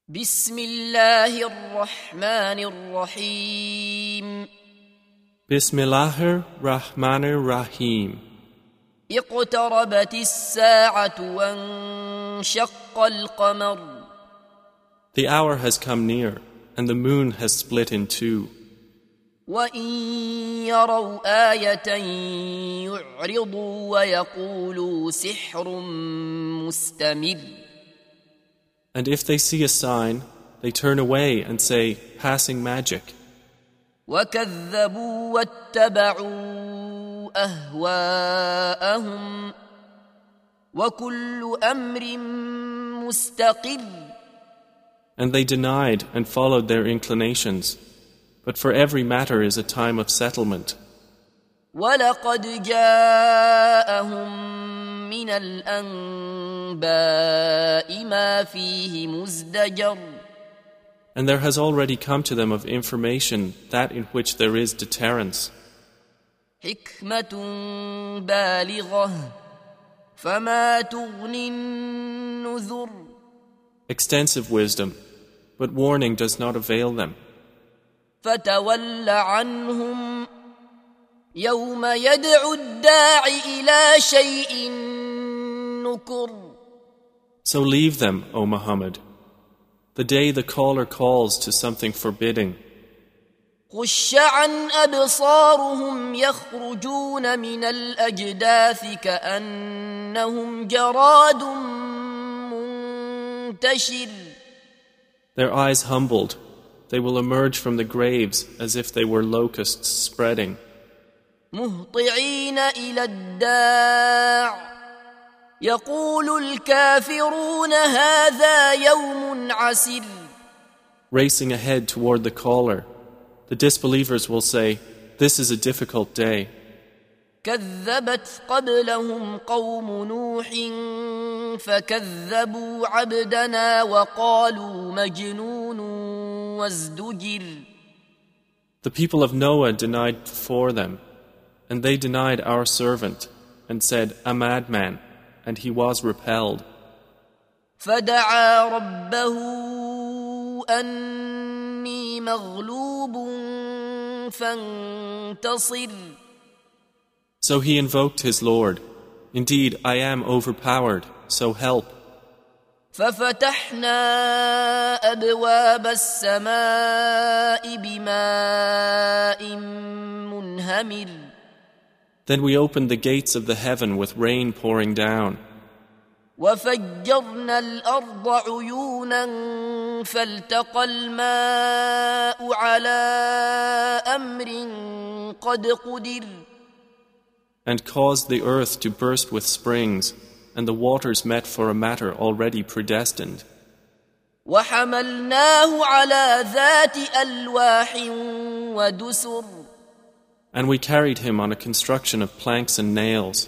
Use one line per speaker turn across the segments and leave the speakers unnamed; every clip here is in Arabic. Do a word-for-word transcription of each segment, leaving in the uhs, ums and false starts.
بسم الله الرحمن الرحيم
Bismillahir Rahmanir Rahim.
اقتربت الساعة وانشق القمر.
The hour has come near, and the moon has split in two.
وإن يروا آية يعرضوا ويقولوا سحر مستمر.
And if they see a sign, they turn away and say, passing magic.
وكذبوا واتبعوا أهواءهم وكل أمر مستقر.
And they denied and followed their inclinations. But for every matter is a time of settlement.
وَلَقَدْ جَاءَهُم مِّنَ الْأَنبَاءِ مَا فِيهِ مُزْدَجَرٌ.
And there has already come to them of information that in which there is deterrence.
حِكْمَةٌ بَالِغَةٌ فَمَا تُغْنِ النُّذُرُ.
Extensive wisdom, but warning does not avail them.
فَتَوَلَّ عَنْهُمْ يوم يدعو الداع إلى شيء نكر.
So leave them, O Muhammad, the day the caller calls to something forbidding.
خش عن أبصارهم يخرجون من الأجداث كأنهم جراد منتشر.
Their eyes humbled, they will emerge from the graves as if they were locusts spreading.
مهطعين إلى الداع يقول الكافرون هذا يوم عسر.
Racing ahead toward the caller, the disbelievers will say, this is a difficult day.
كذبت قبلهم قوم نوح فكذبوا عبدنا وقالوا مجنون وازدجر.
The people of Noah denied before them, and they denied our servant, and said, a madman, and he was repelled.
فدعا ربه أني مغلوب فانتصر.
So he invoked his Lord, indeed I am overpowered, so help.
ففتحنا أبواب السماء بماء منهمر.
Then we opened the gates of the heaven with rain pouring down.
وفجرنا الأرض عيونا فالتقى الماء على أمر قد قدر.
And caused the earth to burst with springs, and the waters met for a matter already predestined.
وحملناه على ذات ألواح ودسر.
And we carried him on a construction of planks and nails.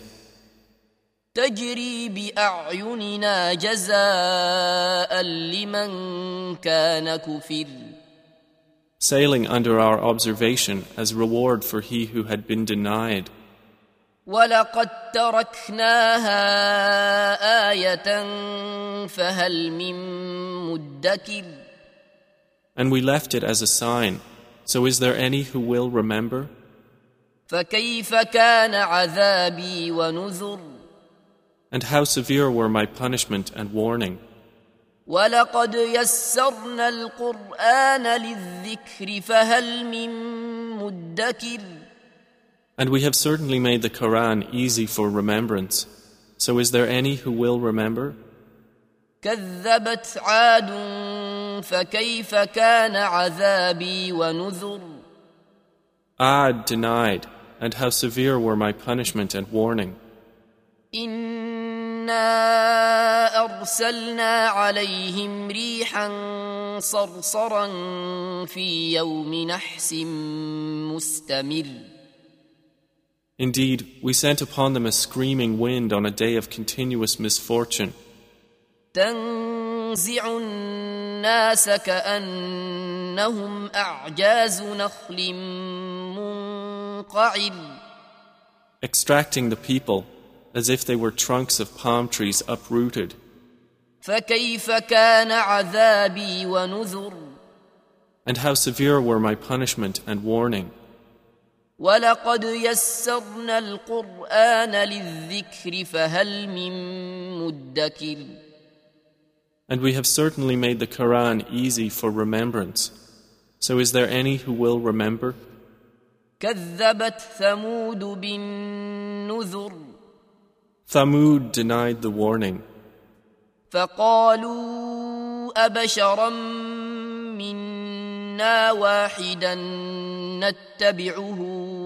تجري بأعيننا جزاء لمن كان كفر.
Sailing under our observation as reward for he who had been denied.
ولقد تركناها آية فهل من مدكر.
And we left it as a sign, so is there any who will remember?
فكيف كان عذابي ونذر.
And how severe were my punishment and warning.
ولقد يسرنا القرآن للذكر فهل من مدكر.
And we have certainly made the Quran easy for remembrance. So is there any who will remember?
كذبت عاد فكيف كان عذابي ونذر.
Ad denied, and how severe were my punishment and warning.
إنا أرسلنا عليهم ريحا صرصرا في يوم نحس مستمر.
Indeed, we sent upon them a screaming wind on a day of continuous misfortune.
تنزع الناس كأنهم أعجاز نخل منقعر.
Extracting the people as if they were trunks of palm trees uprooted.
فكيف كان عذابي ونذر.
And how severe were my punishment and warning.
ولقد يسرنا القرآن للذكر فهل من مدكر.
And we have certainly made the Quran easy for remembrance. So is there any who will remember?
كذبت ثمود بالنذر.
Thamud denied the warning.
فقالوا أبشرا منا واحدا نتبعه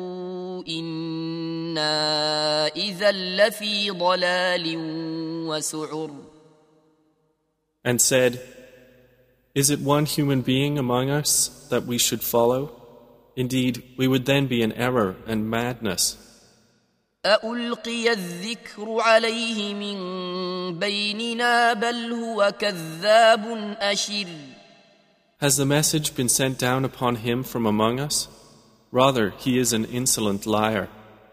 إنا إذا لفي ضلال وسعر.
And said, is it one human being among us that we should follow? Indeed, we would then be in error and madness.
أألقي الذكر عليه من بيننا بل هو كذاب أشر.
Has the message been sent down upon him from among us? Rather, he is an insolent liar.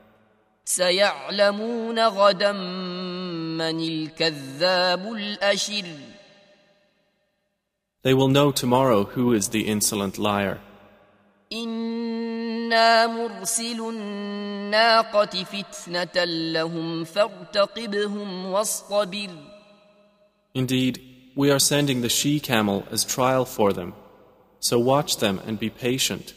سيعلمون غدا من الكذاب الأشر.
They will know tomorrow who is the insolent liar.
إنا مرسل الناقة فتنة لهم فارتقبهم واصطبر.
Indeed, we are sending the she-camel as trial for them, so watch them and be patient.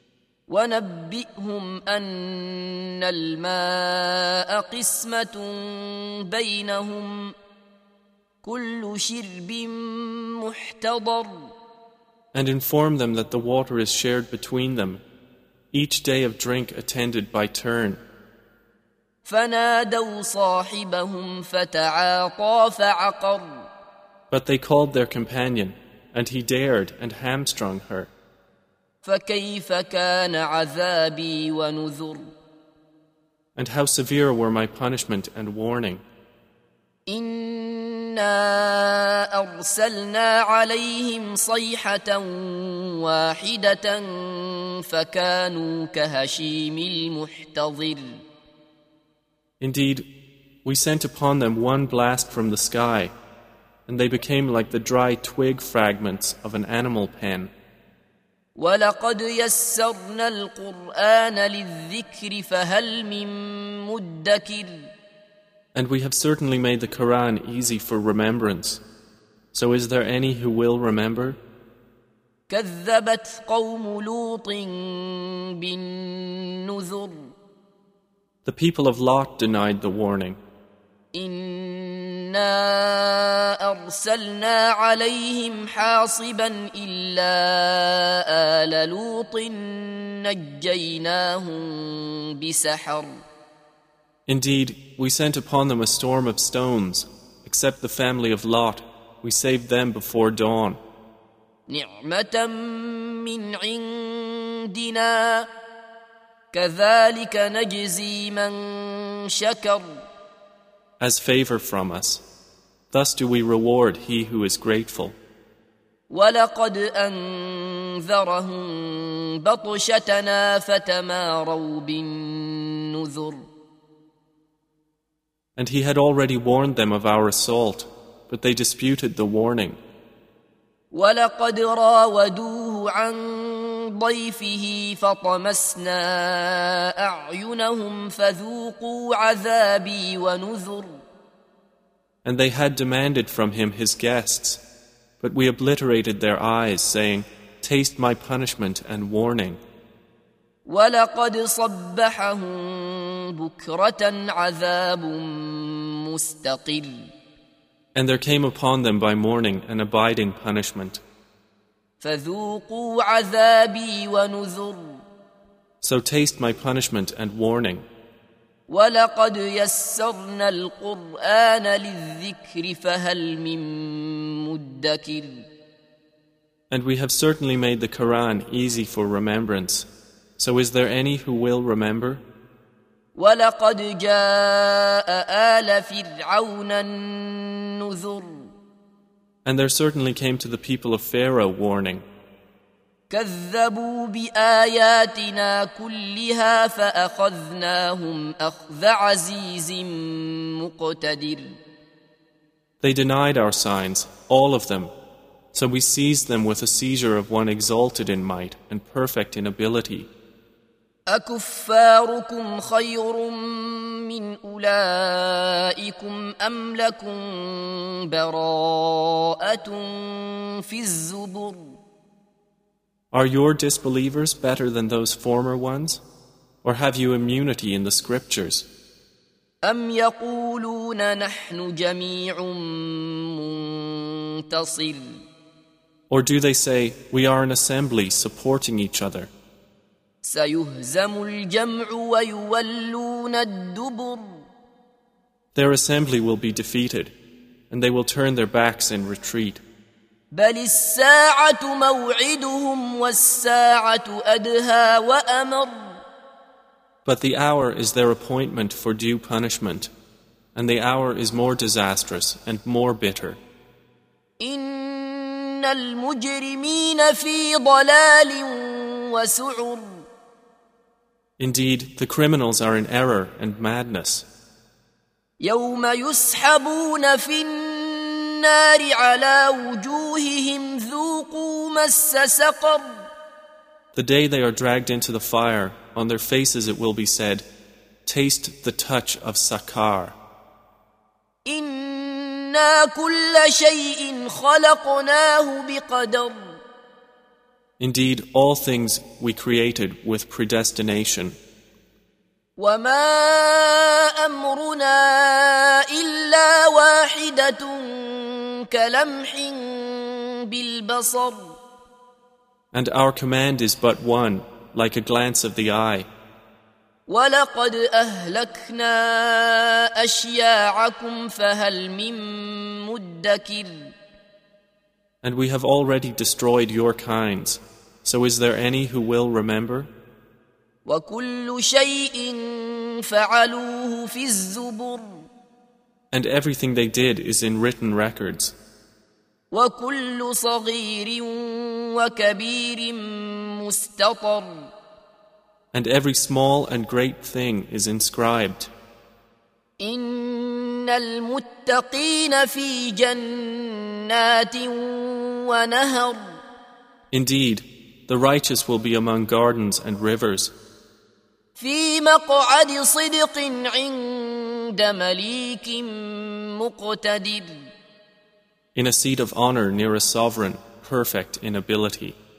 ونبئهم أن الماء قسمة بينهم كل شرب محتضر.
And inform them that the water is shared between them, each day of drink attended by turn.
فنادوا صاحبهم فتعاطى فعقر.
But they called their companion, and he dared and hamstrung her.
فكيف كان عذابي ونذر.
And how severe were my punishment and warning.
إنا أرسلنا عليهم صيحة واحدة فكانوا كهشيم المحتضر.
Indeed, we sent upon them one blast from the sky, and they became like the dry twig fragments of an animal pen.
ولقد يسرنا القرآن للذكر فهل من مدكر.
And we have certainly made the Quran easy for remembrance. So is there any who will remember?
كذبت قوم لوط بالنذر.
The people of Lot denied the warning.
إنا أرسلنا عليهم حاصبا إلا آل لوط نجيناهم بسحر.
Indeed, we sent upon them a storm of stones, except the family of Lot. We saved them before dawn.
نعمة من عندنا كذلك نجزي من شكر.
As favor from us. Thus do we reward he who is grateful.
ولقد أنذرهم بطشتنا فتماروا بالنذر.
And he had already warned them of our assault, but they disputed the warning.
ولقد راودوه عن ضيفه فطمسنا أعينهم فذوقوا عذابي ونذر.
And they had demanded from him his guests, but we obliterated their eyes, saying, taste my punishment and warning.
ولقد صبحهم بكرة عذاب مستقر.
And there came upon them by morning an abiding punishment.
فذوقوا عذابي ونذر.
So taste my punishment and warning.
ولقد يسرنا القرآن للذكر فهل من مدكر.
And we have certainly made the Quran easy for remembrance. So is there any who will remember?
ولقد جاء آل فرعون النذر.
And there certainly came to the people of Pharaoh warning.
كذبوا بآياتنا كلها فأخذناهم أخذ عزيز مقتدر.
They denied our signs, all of them, so we seized them with a seizure of one exalted in might and perfect in ability.
أكفاركم خير من أولئكم أم لكم براءة في الزبر
Are your disbelievers better than those former ones? Or have you immunity in the scriptures?
أم يقولون نحن جميع منتصر
Or do they say, we are an assembly supporting each other?
سيهزم الجمع ويولون الدبر
Their assembly will be defeated, and they will turn their backs in retreat.
بل الساعة موعدهم والساعة أدهى وأمر
But the hour is their appointment for due punishment, and the hour is more disastrous and more bitter.
إن المجرمين في ضلال وسعر
Indeed, the criminals are in error and madness.
يوم يسحبون في النار على وجوههم ذوقوا مس سقر
The day they are dragged into the fire, on their faces it will be said, taste the touch of Sakar.
إنا كل شيء خلقناه بقدر
Indeed, all things we created with predestination.
وما أمرنا إلا واحدة كلمح بالبصر
And our command is but one, like a glance of the eye.
ولقد أهلكنا أشياعكم فهل من مدكر
And we have already destroyed your kinds. So is there any who will remember?
وكل شيء فعلوه في الزبر
And everything they did is in written records.
وكل صغير وكبير مستطر
And every small and great thing is inscribed.
إن المتقين في جنات ونهر
Indeed, the righteous will be among gardens and rivers.
في مقعد صدق عند مليك مقتدر
In a seat of honor near a sovereign, perfect in ability.